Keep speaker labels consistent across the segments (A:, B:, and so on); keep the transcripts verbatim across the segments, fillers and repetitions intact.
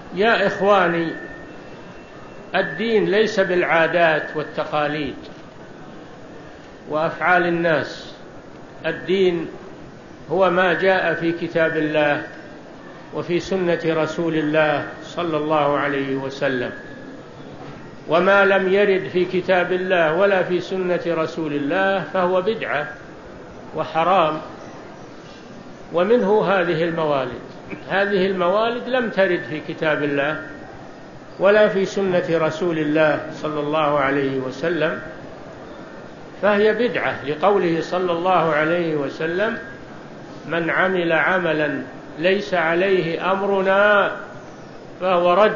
A: يا إخواني، الدين ليس بالعادات والتقاليد وأفعال الناس. الدين هو ما جاء في كتاب الله وفي سنة رسول الله صلى الله عليه وسلم، وما لم يرد في كتاب الله ولا في سنة رسول الله فهو بدعة وحرام. ومنه هذه الموالد. هذه الموالد لم ترد في كتاب الله ولا في سنة رسول الله صلى الله عليه وسلم، فهي بدعة، لقوله صلى الله عليه وسلم: من عمل عملا ليس عليه أمرنا فهو رد.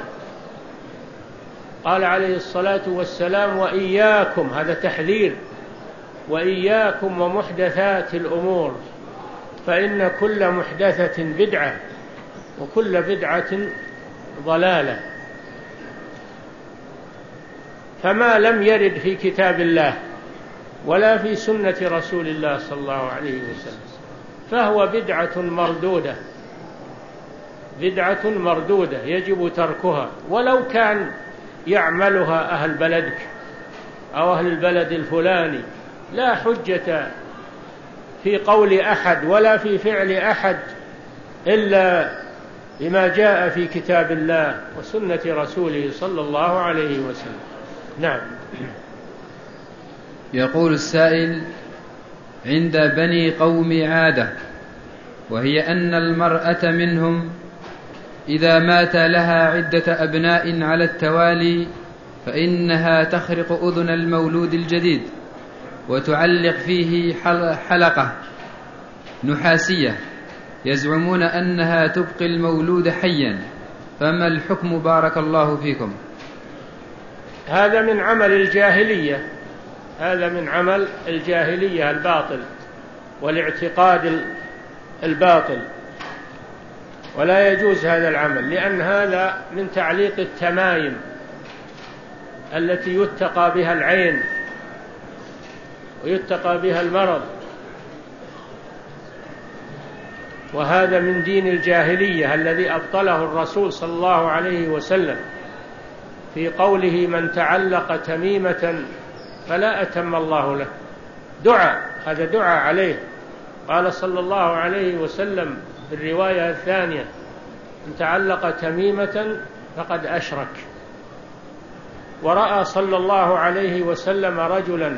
A: قال عليه الصلاة والسلام: وإياكم، هذا تحذير، وإياكم ومحدثات الأمور، فإن كل محدثة بدعة وكل بدعة ضلالة. فما لم يرد في كتاب الله ولا في سنة رسول الله صلى الله عليه وسلم فهو بدعة مردودة، بدعة مردودة يجب تركها، ولو كان يعملها أهل بلدك أو أهل البلد الفلاني. لا حجة في قول أحد ولا في فعل أحد إلا بما جاء في كتاب الله وسنة رسوله صلى الله عليه وسلم. نعم.
B: يقول السائل: عند بني قوم عادة، وهي أن المرأة منهم إذا مات لها عدة أبناء على التوالي فإنها تخرق أذن المولود الجديد وتعلق فيه حلقة نحاسية، يزعمون أنها تبقي المولود حيا، فما الحكم بارك الله فيكم؟
A: هذا من عمل الجاهلية، هذا من عمل الجاهلية الباطل والاعتقاد الباطل، ولا يجوز هذا العمل، لأن هذا من تعليق التمايم التي يتقى بها العين ويتقى بها المرض، وهذا من دين الجاهلية الذي أبطله الرسول صلى الله عليه وسلم في قوله: من تعلق تميمة فلا أتم الله له. دعاء، هذا دعاء عليه. قال صلى الله عليه وسلم في الرواية الثانية: من تعلق تميمة فقد أشرك. ورأى صلى الله عليه وسلم رجلا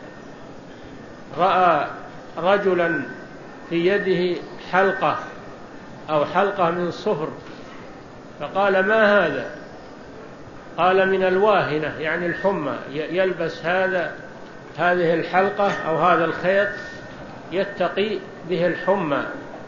A: رأى رجلا في يده حلقة أو حلقة من صفر، فقال: ما هذا؟ قال: من الواهنة، يعني الحمى، يلبس هذا هذه الحلقة أو هذا الخيط يتقي به الحمى،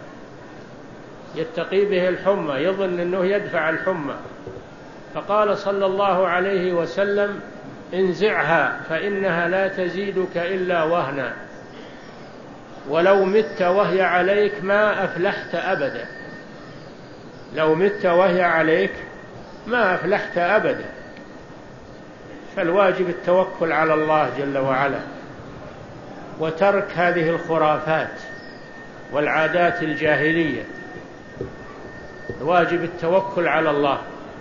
A: يتقي به الحمى، يظن أنه يدفع الحمى. فقال صلى الله عليه وسلم: انزعها فإنها لا تزيدك إلا وهنا، ولو مت وهي عليك ما أفلحت أبدا. لو مت وهي عليك ما أفلحت أبدا. فالواجب التوكل على الله جل وعلا، وترك هذه الخرافات والعادات الجاهلية. الواجب التوكل على الله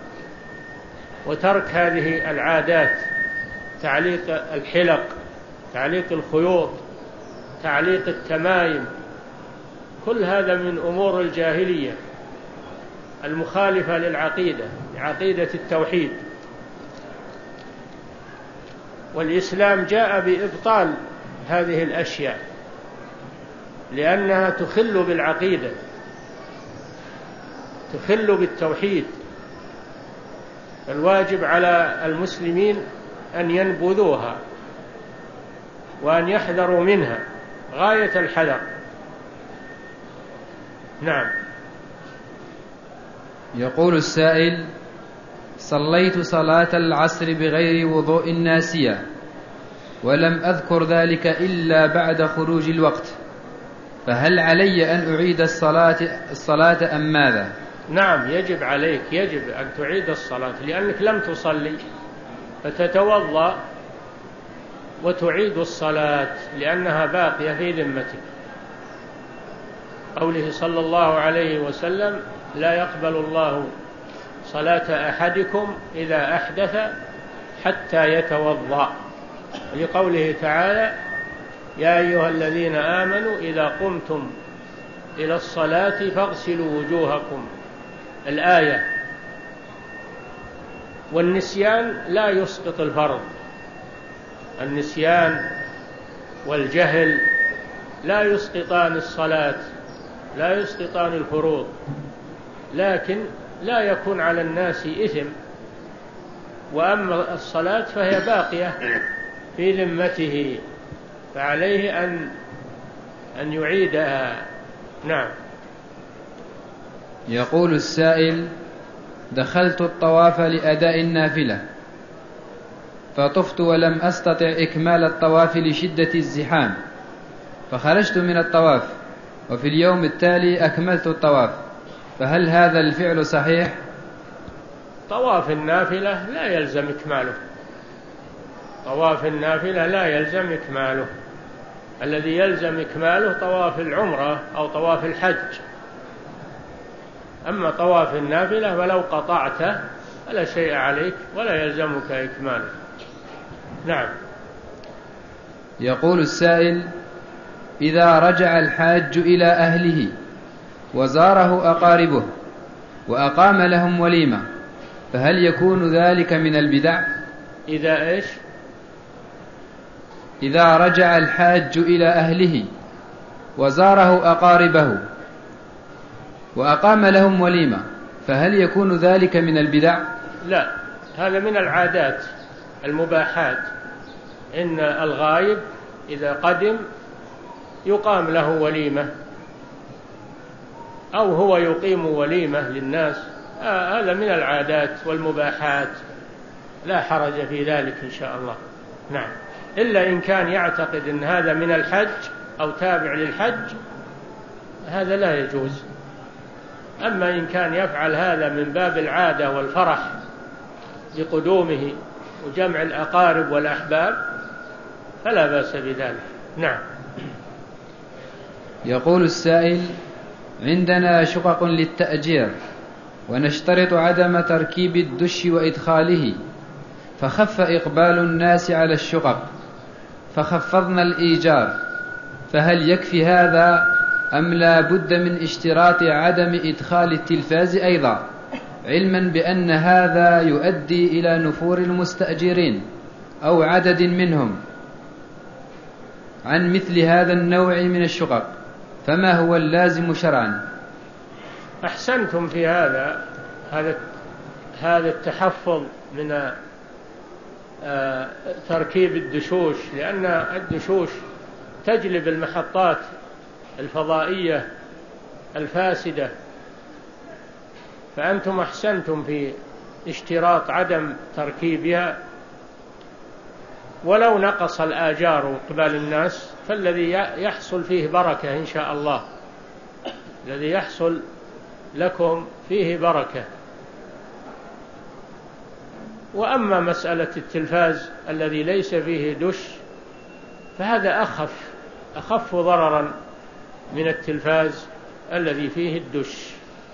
A: وترك هذه العادات، تعليق الحلق، تعليق الخيوط، تعليق التمايم، كل هذا من أمور الجاهلية المخالفة للعقيدة، عقيدة التوحيد. والإسلام جاء بإبطال هذه الأشياء لأنها تخل بالعقيدة، تخل بالتوحيد. الواجب على المسلمين أن ينبذوها وأن يحذروا منها غاية الحذر. نعم.
B: يقول السائل: صليت صلاة العصر بغير وضوء ناسية، ولم أذكر ذلك إلا بعد خروج الوقت، فهل علي أن أعيد الصلاة, الصلاة أم ماذا؟
A: نعم، يجب عليك، يجب أن تعيد الصلاة، لأنك لم تصلي، فتتوضأ وتعيد الصلاة لأنها باقية في ذمتك. قوله صلى الله عليه وسلم: لا يقبل الله صلاة أحدكم إذا أحدث حتى يتوضأ، لقوله تعالى: يا أيها الذين آمنوا إذا قمتم إلى الصلاة فاغسلوا وجوهكم، الآية. والنسيان لا يسقط الفرض، النسيان والجهل لا يسقطان الصلاة، لا يسقطان الفروض، لكن لا يكون على الناس إثم. وأما الصلاة فهي باقية في ذمته، فعليه أن أن يعيدها. نعم.
B: يقول السائل: دخلت الطواف لأداء النافلة فطفت ولم أستطع إكمال الطواف لشدة الزحام، فخرجت من الطواف وفي اليوم التالي أكملت الطواف، فهل هذا الفعل صحيح؟
A: طواف النافلة لا يلزم إكماله، طواف النافلة لا يلزم إكماله، الذي يلزم إكماله طواف العمرة أو طواف الحج. أما طواف النافلة ولو قطعته فلا شيء عليك ولا يلزمك إكماله. نعم.
B: يقول السائل: إذا رجع الحاج إلى أهله وزاره أقاربه وأقام لهم وليمة، فهل يكون ذلك من البدع؟
A: إذا إيش؟
B: إذا رجع الحاج إلى أهله وزاره أقاربه وأقام لهم وليمة، فهل يكون ذلك من البدع؟
A: لا، هذا من العادات المباحات. إن الغائب إذا قدم يقام له وليمة أو هو يقيم وليمة للناس، آه هذا من العادات والمباحات، لا حرج في ذلك إن شاء الله. نعم. إلا إن كان يعتقد أن هذا من الحج أو تابع للحج، هذا لا يجوز. أما إن كان يفعل هذا من باب العادة والفرح بقدومه وجمع الأقارب والأحباب فلا بأس بذلك. نعم.
B: يقول السائل: عندنا شقق للتأجير ونشترط عدم تركيب الدش وإدخاله، فخف إقبال الناس على الشقق فخفضنا الإيجار، فهل يكفي هذا أم لا بد من اشتراط عدم إدخال التلفاز أيضا، علما بأن هذا يؤدي إلى نفور المستأجرين أو عدد منهم عن مثل هذا النوع من الشقق، فما هو اللازم شرعا؟
A: أحسنتم في هذا هذا هذا التحفظ من تركيب الدشوش، لأن الدشوش تجلب المحطات الفضائية الفاسدة، فأنتم أحسنتم في اشتراط عدم تركيبها. ولو نقص الآجار قبال الناس فالذي يحصل فيه بركة إن شاء الله، الذي يحصل لكم فيه بركة. وأما مسألة التلفاز الذي ليس فيه دش فهذا أخف أخف ضررا من التلفاز الذي فيه الدش.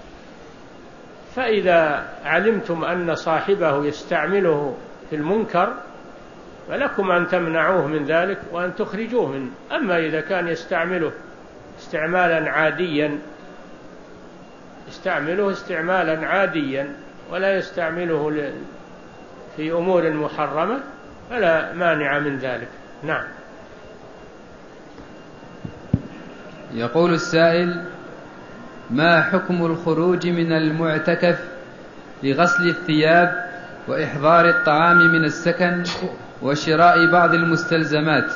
A: فإذا علمتم أن صاحبه يستعمله في المنكر فلكم أن تمنعوه من ذلك وأن تخرجوه منه. أما إذا كان يستعمله استعمالا عاديا يستعمله استعمالا عاديا ولا يستعمله في أمور محرمة فلا مانع من ذلك. نعم.
B: يقول السائل: ما حكم الخروج من المعتكف لغسل الثياب وإحضار الطعام من السكن وشراء بعض المستلزمات؟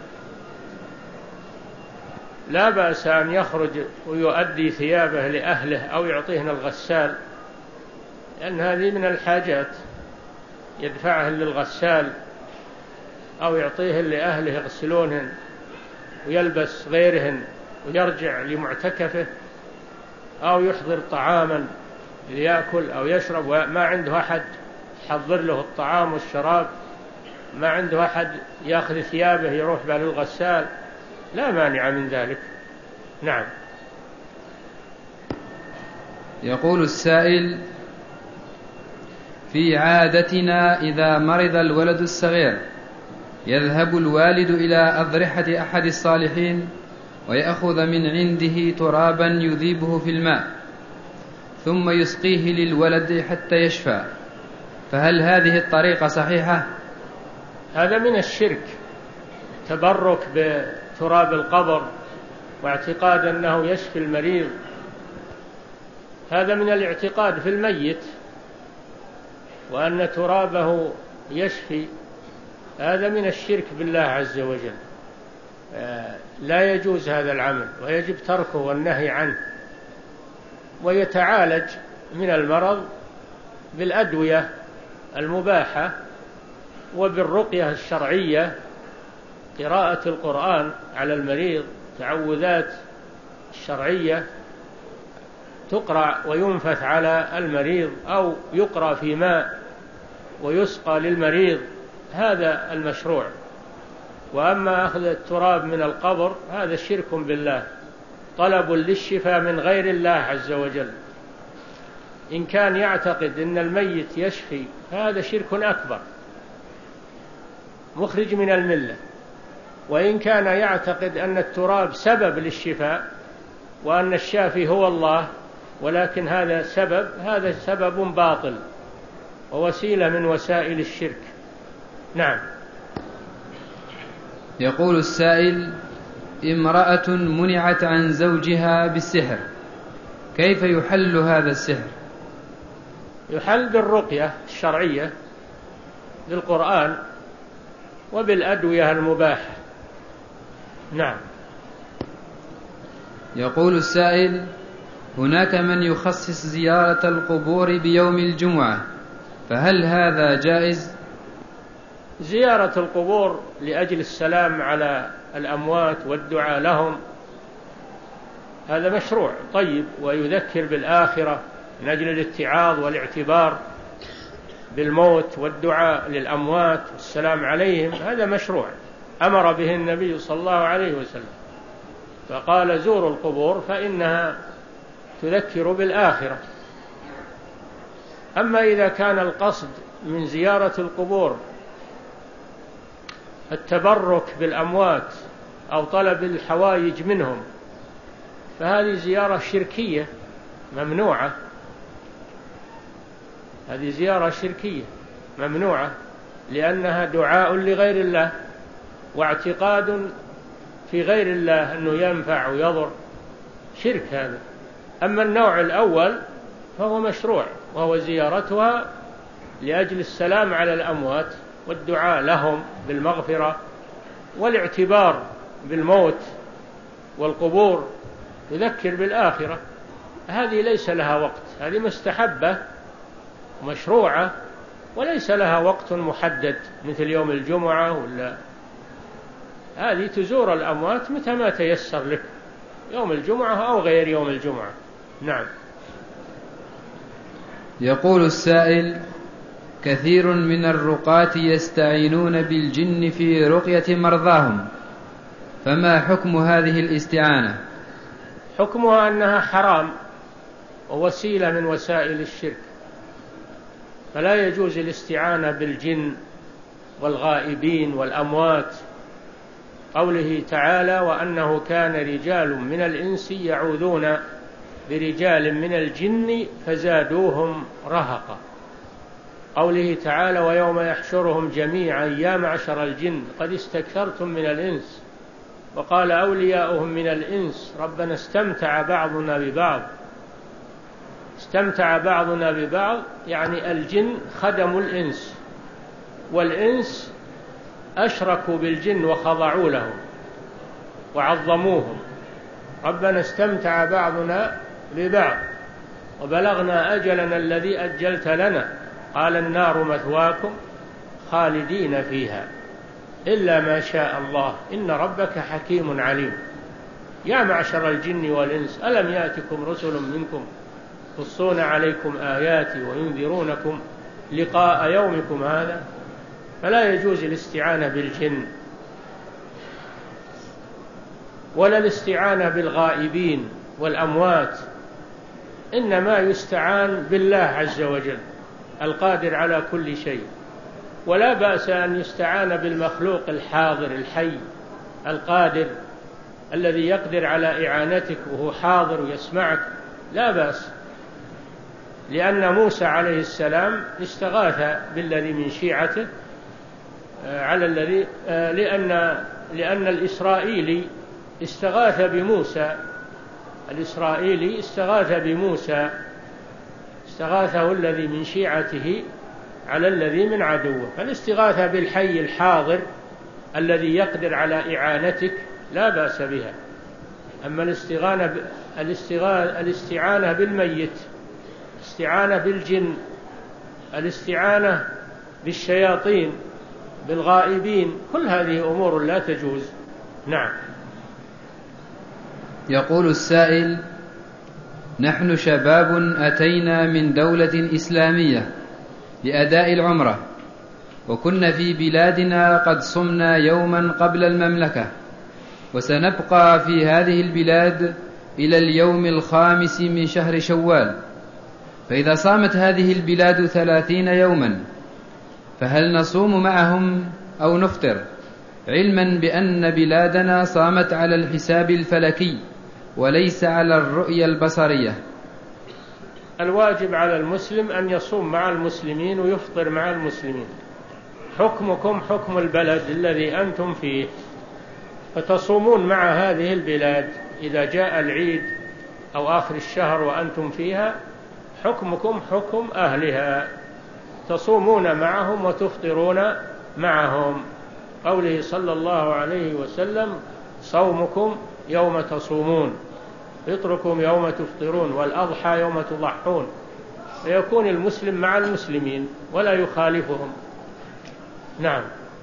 A: لا بأس أن يخرج ويؤدي ثيابه لأهله أو يعطيهن الغسال، لأن هذه من الحاجات، يدفعهن للغسال أو يعطيهن لأهله يغسلونهن ويلبس غيرهن ويرجع لمعتكفه، أو يحضر طعاما ليأكل أو يشرب وما عنده أحد يحضر له الطعام والشراب، ما عنده أحد يأخذ ثيابه يروح بها للغسال، لا مانع من ذلك. نعم.
B: يقول السائل: في عادتنا إذا مرض الولد الصغير يذهب الوالد إلى أضرحة أحد الصالحين ويأخذ من عنده ترابا يذيبه في الماء ثم يسقيه للولد حتى يشفى، فهل هذه الطريقة صحيحة؟
A: هذا من الشرك، تبرك بتراب القبر واعتقاد أنه يشفي المريض، هذا من الاعتقاد في الميت وأن ترابه يشفي، هذا من الشرك بالله عز وجل. لا يجوز هذا العمل ويجب تركه والنهي عنه، ويتعالج من المرض بالأدوية المباحة وبالرقية الشرعية، قراءة القرآن على المريض، تعوذات الشرعية تقرأ وينفث على المريض أو يقرأ في ماء ويسقى للمريض، هذا المشروع. وأما أخذ التراب من القبر هذا شرك بالله، طلب للشفاء من غير الله عز وجل. إن كان يعتقد أن الميت يشفي هذا شرك أكبر مخرج من الملة، وإن كان يعتقد أن التراب سبب للشفاء وأن الشافي هو الله ولكن هذا سبب، هذا سبب باطل ووسيلة من وسائل الشرك. نعم.
B: يقول السائل: امرأة منعت عن زوجها بالسحر، كيف يحل هذا السحر؟
A: يحل بالرقية الشرعية بالقرآن وبالأدوية المباحة. نعم.
B: يقول السائل: هناك من يخصص زيارة القبور بيوم الجمعة، فهل هذا جائز؟
A: زيارة القبور لأجل السلام على الأموات والدعاء لهم هذا مشروع طيب، ويذكر بالآخرة من أجل الاتعاظ والاعتبار بالموت والدعاء للأموات والسلام عليهم، هذا مشروع أمر به النبي صلى الله عليه وسلم، فقال: زوروا القبور فإنها تذكر بالآخرة. أما إذا كان القصد من زيارة القبور التبرك بالأموات أو طلب الحوائج منهم فهذه زيارة شركية ممنوعة، هذه زيارة شركية ممنوعة لأنها دعاء لغير الله واعتقاد في غير الله أنه ينفع ويضر، شرك هذا. أما النوع الأول فهو مشروع، وهو زيارتها لأجل السلام على الأموات والدعاء لهم بالمغفرة والاعتبار بالموت والقبور، يذكر بالآخرة. هذه ليس لها وقت، هذه مستحبة مشروعة وليس لها وقت محدد مثل يوم الجمعة ولا، هذه تزور الأموات متى ما تيسر لك، يوم الجمعة أو غير يوم الجمعة. نعم.
B: يقول السائل: كثير من الرقاة يستعينون بالجن في رقية مرضاهم، فما حكم هذه الاستعانة؟
A: حكمها أنها حرام ووسيلة من وسائل الشرك، فلا يجوز الاستعانة بالجن والغائبين والأموات. قوله تعالى: وأنه كان رجال من الإنس يعوذون برجال من الجن فزادوهم رهقا. قوله تعالى: ويوم يحشرهم جميعا يا معشر الجن قد استكثرتم من الإنس. وقال أولياؤهم من الإنس ربنا استمتع بعضنا ببعض. استمتع بعضنا ببعض يعني الجن خدموا الإنس، والإنس أشركوا بالجن وخضعوا لهم وعظموهم. ربنا استمتع بعضنا ببعض وبلغنا أجلنا الذي أجلت لنا قال النار مثواكم خالدين فيها إلا ما شاء الله إن ربك حكيم عليم. يا معشر الجن والإنس ألم يأتكم رسل منكم يقصون عليكم آياتي وينذرونكم لقاء يومكم هذا. فلا يجوز الاستعانة بالجن ولا الاستعانة بالغائبين والأموات، إنما يستعان بالله عز وجل القادر على كل شيء. ولا بأس أن يستعان بالمخلوق الحاضر الحي القادر الذي يقدر على إعانتك وهو حاضر ويسمعك، لا بأس، لأن موسى عليه السلام استغاث بالذي من شيعته على الذي لأن لأن الإسرائيلي استغاث بموسى الإسرائيلي استغاث بموسى استغاثه الذي من شيعته على الذي من عدوه. فالاستغاثة بالحي الحاضر الذي يقدر على إعانتك لا بأس بها. أما الاستغاثة الاستعانة بالميت، الاستعانة بالجن، الاستعانة بالشياطين، بالغائبين، كل هذه أمور لا تجوز. نعم.
B: يقول السائل: نحن شباب أتينا من دولة إسلامية لأداء العمرة، وكنا في بلادنا قد صمنا يوما قبل المملكة، وسنبقى في هذه البلاد إلى اليوم الخامس من شهر شوال. فإذا صامت هذه البلاد ثلاثين يوما فهل نصوم معهم أو نفطر، علما بأن بلادنا صامت على الحساب الفلكي وليس على الرؤية البصرية؟
A: الواجب على المسلم أن يصوم مع المسلمين ويفطر مع المسلمين. حكمكم حكم البلد الذي أنتم فيه، فتصومون مع هذه البلاد. إذا جاء العيد أو آخر الشهر وأنتم فيها حكمكم حكم أهلها، تصومون معهم وتفطرون معهم. قوله صلى الله عليه وسلم: صومكم يوم تصومون، فطركم يوم تفطرون، والأضحى يوم تضحون. فيكون المسلم مع المسلمين ولا يخالفهم. نعم.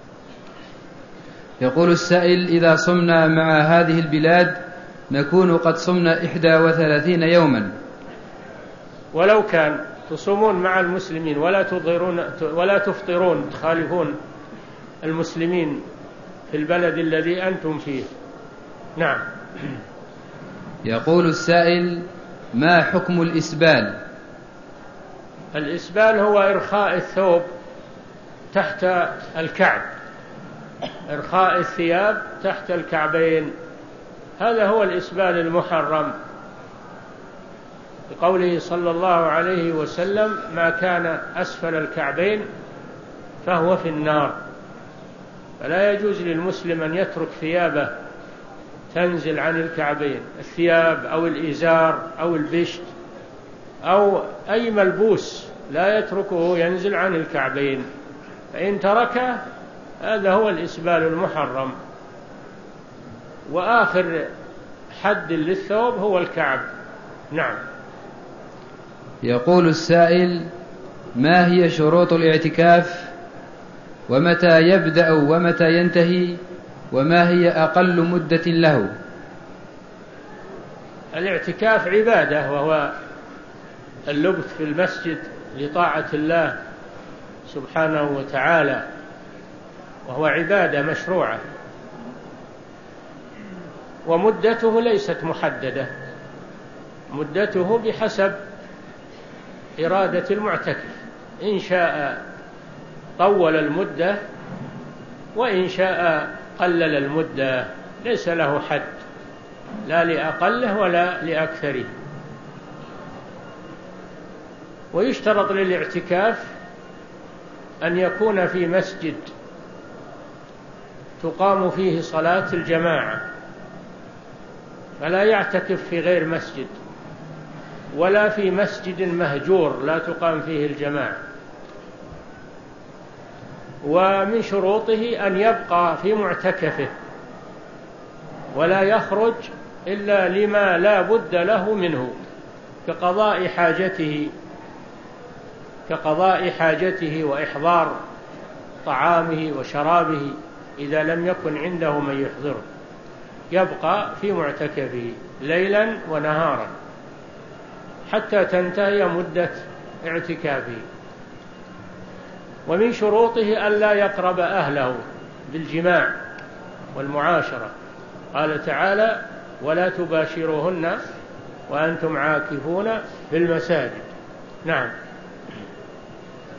B: يقول السائل: إذا صمنا مع هذه البلاد نكون قد صمنا إحدى وثلاثين يوما.
A: ولو كان تصومون مع المسلمين ولا تضرون ولا تفطرون، تخالفون المسلمين في البلد الذي أنتم فيه. نعم.
B: يقول السائل: ما حكم الإسبال؟
A: الإسبال هو إرخاء الثوب تحت الكعب، إرخاء الثياب تحت الكعبين، هذا هو الإسبال المحرم. بقوله صلى الله عليه وسلم: ما كان أسفل الكعبين فهو في النار. فلا يجوز للمسلم أن يترك ثيابه تنزل عن الكعبين، الثياب أو الإزار أو البشت أو أي ملبوس لا يتركه ينزل عن الكعبين، فإن تركه هذا هو الإسبال المحرم. وآخر حد للثوب هو الكعب. نعم.
B: يقول السائل: ما هي شروط الاعتكاف، ومتى يبدأ ومتى ينتهي، وما هي أقل مدة له؟
A: الاعتكاف عبادة، وهو اللبث في المسجد لطاعة الله سبحانه وتعالى، وهو عبادة مشروعة، ومدته ليست محددة، مدته بحسب إرادة المعتكف، إن شاء طول المدة وإن شاء قلل المدة، ليس له حد، لا لأقله ولا لأكثره. ويشترط للاعتكاف أن يكون في مسجد تقام فيه صلاة الجماعة، فلا يعتكف في غير مسجد، ولا في مسجد مهجور لا تقام فيه الجماعة. ومن شروطه أن يبقى في معتكفه ولا يخرج إلا لما لا بد له منه، كقضاء حاجته كقضاء حاجته وإحضار طعامه وشرابه إذا لم يكن عنده من يحضره، يبقى في معتكفه ليلا ونهارا حتى تنتهي مدة اعتكافه. ومن شروطه ألا يقرب أهله بالجماع والمعاشرة، قال تعالى: ولا تباشروهن وأنتم عاكفون في المساجد. نعم.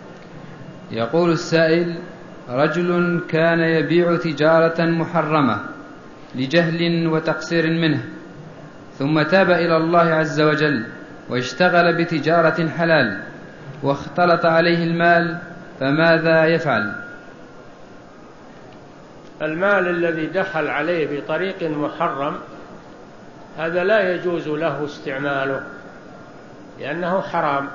B: يقول السائل: رجل كان يبيع تجارة محرمة لجهل وتقصير منه، ثم تاب إلى الله عز وجل واشتغل بتجارة حلال واختلط عليه المال، فماذا يفعل؟
A: المال الذي دخل عليه بطريق محرم هذا لا يجوز له استعماله لأنه حرام،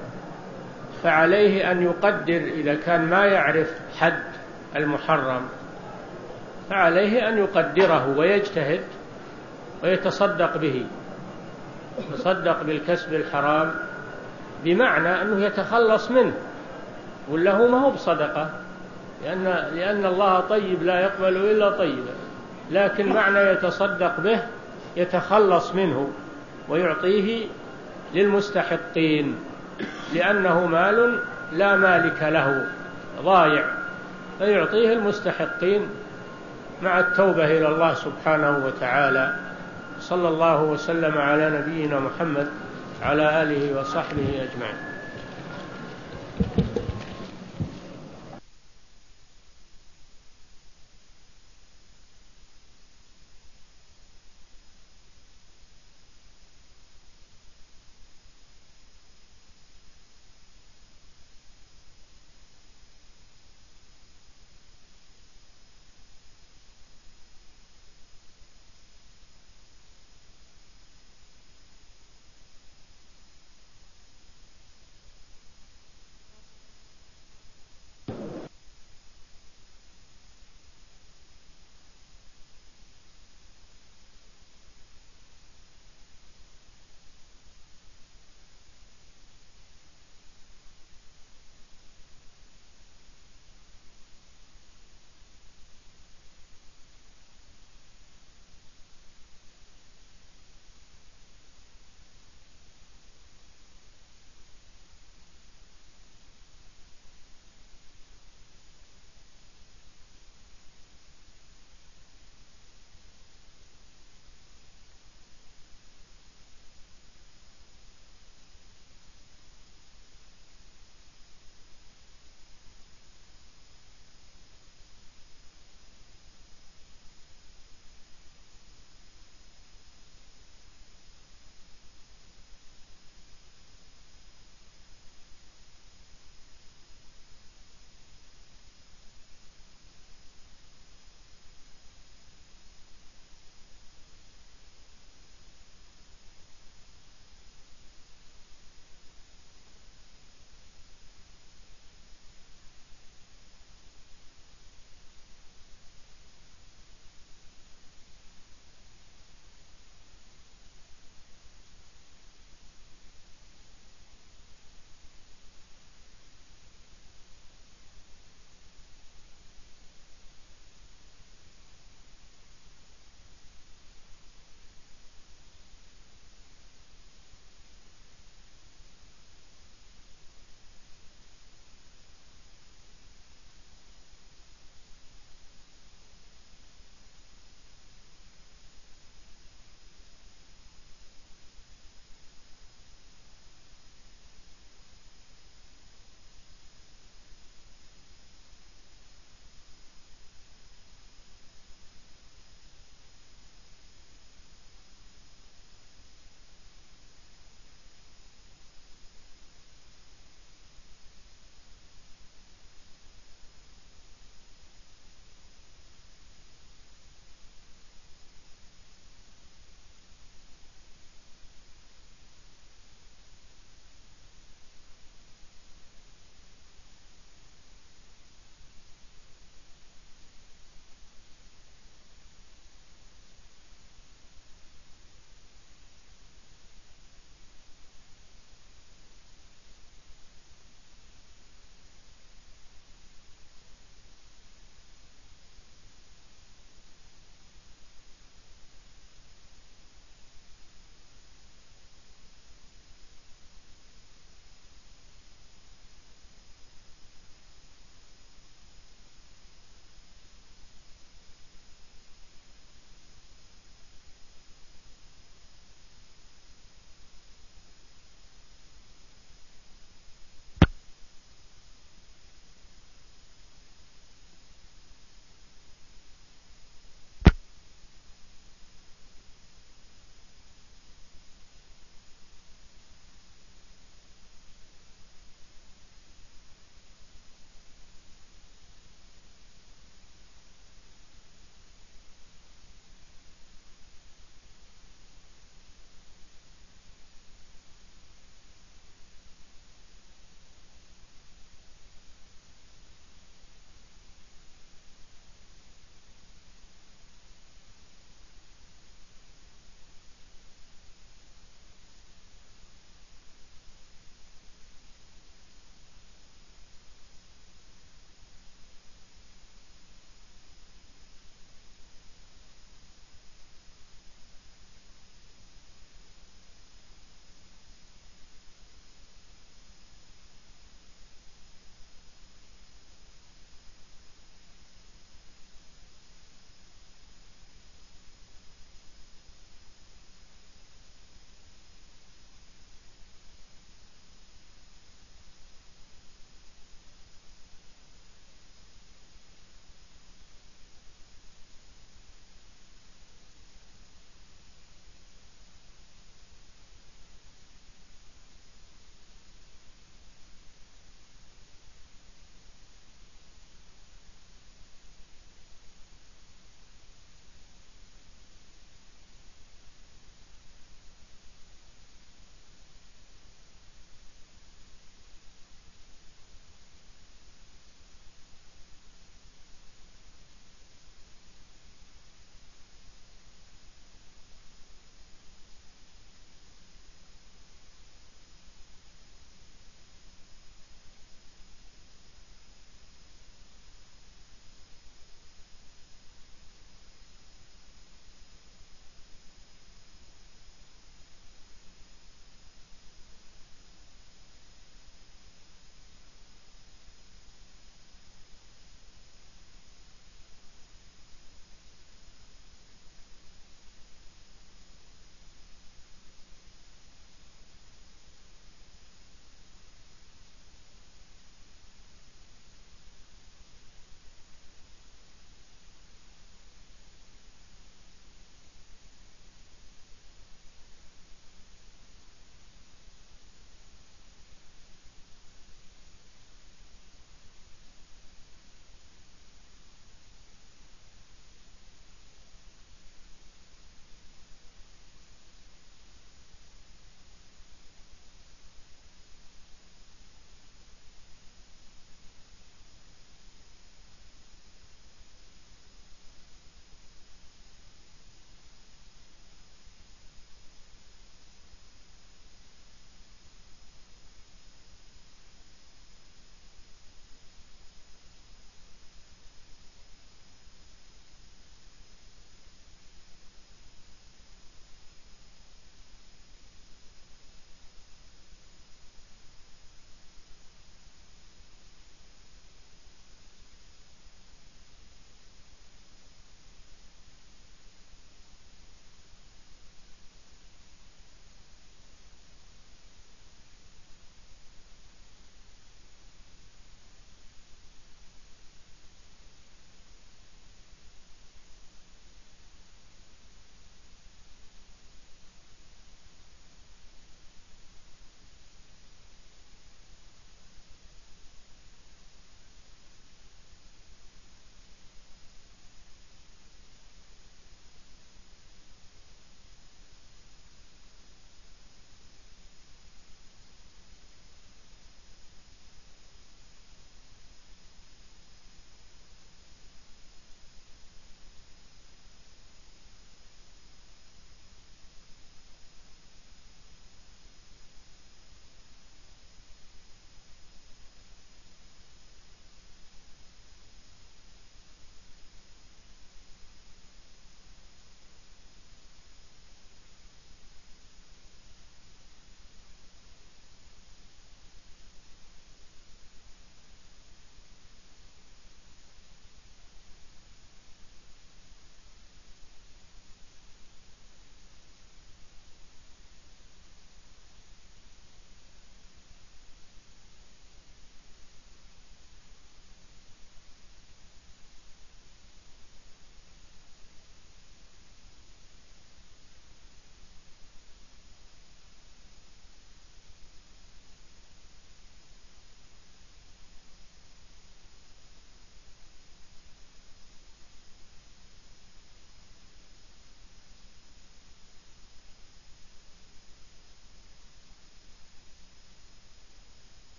A: فعليه أن يقدر إذا كان ما يعرف حد المحرم، فعليه أن يقدره ويجتهد ويتصدق به، يتصدق بالكسب الحرام، بمعنى أنه يتخلص منه، وله ما هو بصدقة، لأن, لأن الله طيب لا يقبل إلا طيبا، لكن معنى يتصدق به يتخلص منه ويعطيه للمستحقين، لأنه مال لا مالك له ضايع، فيعطيه المستحقين مع التوبة إلى الله سبحانه وتعالى. صلى الله وسلم على نبينا محمد على آله وصحبه أجمعين.